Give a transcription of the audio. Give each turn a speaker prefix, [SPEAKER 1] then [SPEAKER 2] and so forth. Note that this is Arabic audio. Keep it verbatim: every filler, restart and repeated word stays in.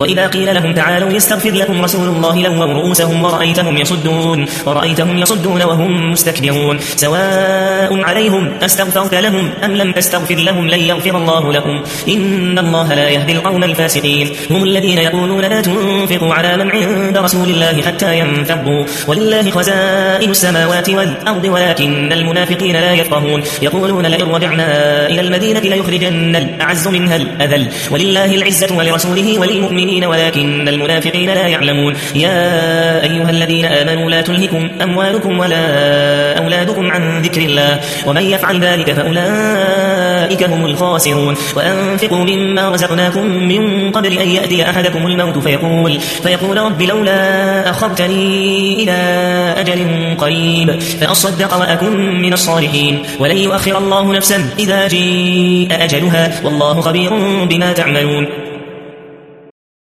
[SPEAKER 1] وإذا قيل لهم تعالوا يستغفر لكم رسول الله لووا رؤوسهم ورأيتهم يصدون ورأيتهم يصدون وهم مستكبرون سواء عليهم أستغفرت لهم أم لم تستغفر لهم لن يغفر الله لهم إن الله لا يهدي القوم الفاسقين هم الذين يقولون لا تنفقوا على من عند رسول الله حتى ينفضوا ولله خزائن السماوات والأرض ولكن المنافقين لا يفقهون يقولون لئن رجعنا إلى المدينة ليخرجن الأعز منها الأذل ولله العزة ولرسوله وللمؤمنين ولكن المنافقين لا يعلمون يا أيها الذين آمنوا لا تلهكم أموالكم ولا أولادكم عن ذكر الله ومن يفعل ذلك فأولئك هم الخاسرون وأنفقوا مما رزقناكم من قبل أن يأتي أحدكم الموت فيقول, فيقول رب لولا أخرتني إلى أجل قريب فأصدق وأكن من الصالحين ولن يؤخر الله نفسا إذا جاء أجلها والله خبير بما تعملون